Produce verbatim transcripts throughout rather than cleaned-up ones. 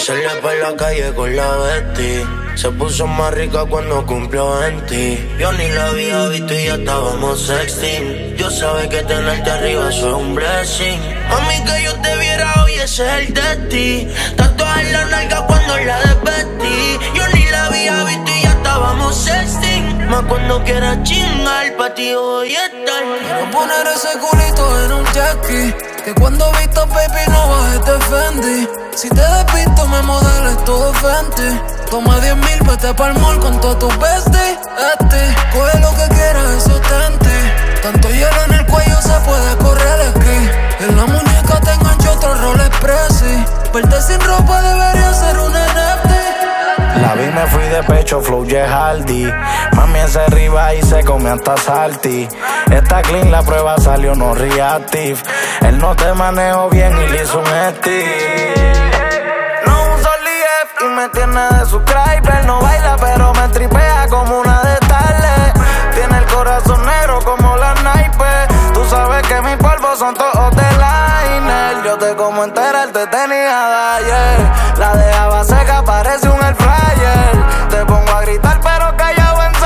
Sale por la calle con la Betty. Se puso más rica cuando cumplió veinte. Yo ni la había visto y ya estábamos sexting. Yo sabía que tenerte arriba eso es un blessing. Mami, que yo te viera hoy, ese es el destino. Tatuaje en la nalga cuando la desvestí. Yo ni la había visto y ya estábamos sexting. Más cuando quieras chingar, pa' ti voy a estar. Quiero poner ese culito en un jackie. Que cuando vistas, baby, no bajes de Fendi. Si te despisto, me modeles todo Fenty. Toma diez mil, vete pa'l mall con todos tus besties. Este, coge lo que quieras, eso tente. Tanto hielo en el cuello, se puede correr esquí. En la muñeca te engancho otro Rolex Prezi. Verte sin ropa debería ser un N F T. La vi, me fui de pecho, flow J Hardy. Mami ese arriba y se come hasta salty. Está clean, la prueba salió no reactive. Él no te manejó bien y le hizo un estilo. No uso L F y me tiene de subscriber. No baila pero me tripea como una de Tarle. Tiene el corazón negro como la naipes. Tú sabes que mis polvos son todos de liner. Yo te como entera, él te tenía de ayer. La dejaba seca, parece un air fryer. Te pongo a gritar pero callado en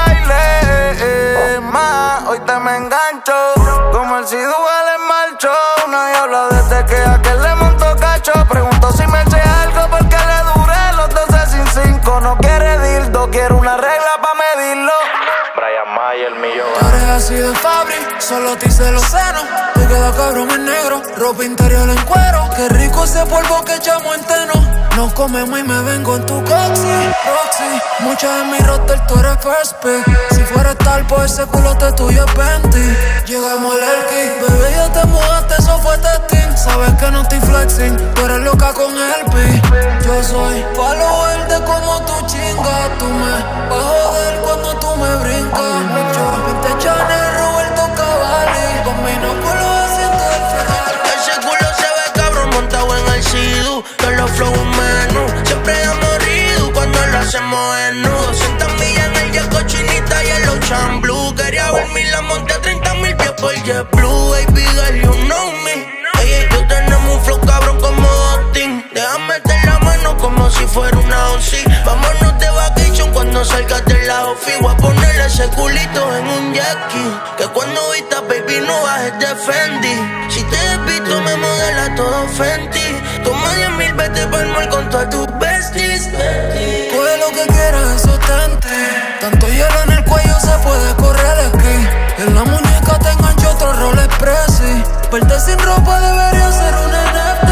silent. Más, hoy te me engancho como el Sidu al marcho. Nadie habla desde que aquel le montó cacho. Pregunto si me eché algo porque le duré los doce sin cinco. No quiere dildo, quiere una regla pa' medirlo. Brian Mayer, millón. Tú eres así de Fabri, solo te hice los senos. Te queda cabrón en negro, ropa interior en cuero. Qué rico ese polvo que echamos en teno. Nos comemos y me vengo en tu coxi, Roxy. Muchas en mi roster, tú eres first pick. Si fuera tal, por ese culote tuyo es Venti. Llegamos al Elki, bebé, ya te mudaste, eso fue testing. Sabes que no estoy flexing, tú eres loca con el pi. Yo soy palo verde como tu chinga. Tú me vas a joder cuando tú me brincas. Yo vente Chanel, Roberto Cavalli. Con binóculos haciendo el Ferrari. Ese culo se ve cabrón montado en el Sidu. Todos los flow menú. Siempre hemos rido cuando lo hacemos en nudo. doscientas millas en el jet cochinita y el Ocean Blue. Quería verme la monte a treinta mil pies por JetBlue. Baby girl, you know me. Ella y yo tenemos un flow cabrón como Austin. Déjame meter la mano como si fuera una once. Vámonos de vacation cuando salgas de la ofi. Voy a ponerle ese culito en un jackie. Que cuando vistas, baby, no bajes de Fendi. Si te despisto, me modela todo Fenty. Toma diez mil, vete pa'l mall con todas tus besties. Coge lo que quieras, eso tente. Tanto hielo en el cuello, se puede correr esquí. En la muñeca te engancho otro Rolex Prezi. Verte sin ropa debería ser un N F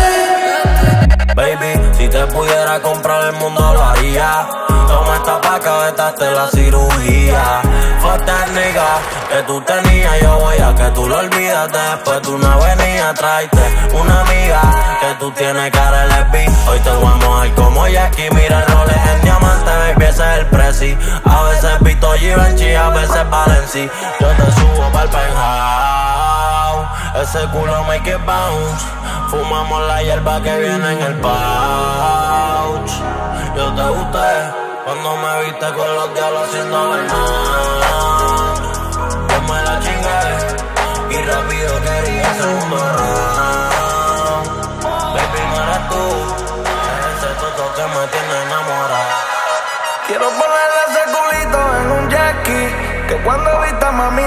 T. Baby, si te pudiera comprar el mundo lo haría. Toma esta paca, vetaste la cirugía. Fue técnica que tú tenías, yo voy a que tú lo olvidas. Después de una avenida, tráete una amiga que tú tienes cara L B. Hoy te voy a mojar como Jackie. Mira el Rolex en diamante, baby, ese es el Prezi. A veces Vito Givenchy, a veces Balenci. Yo te subo pa'l penthouse, ese culo make it bounce. Fumamos la hierba que viene en el pouch. Yo te gusté cuando me viste con los diablos haciendo verdad. Yo me la chingué y rápido quería el segundo round. Baby, no eres tú, es ese toto que me tiene enamorado. Quiero ponerle ese culito en un jackie. Que cuando vista, mami,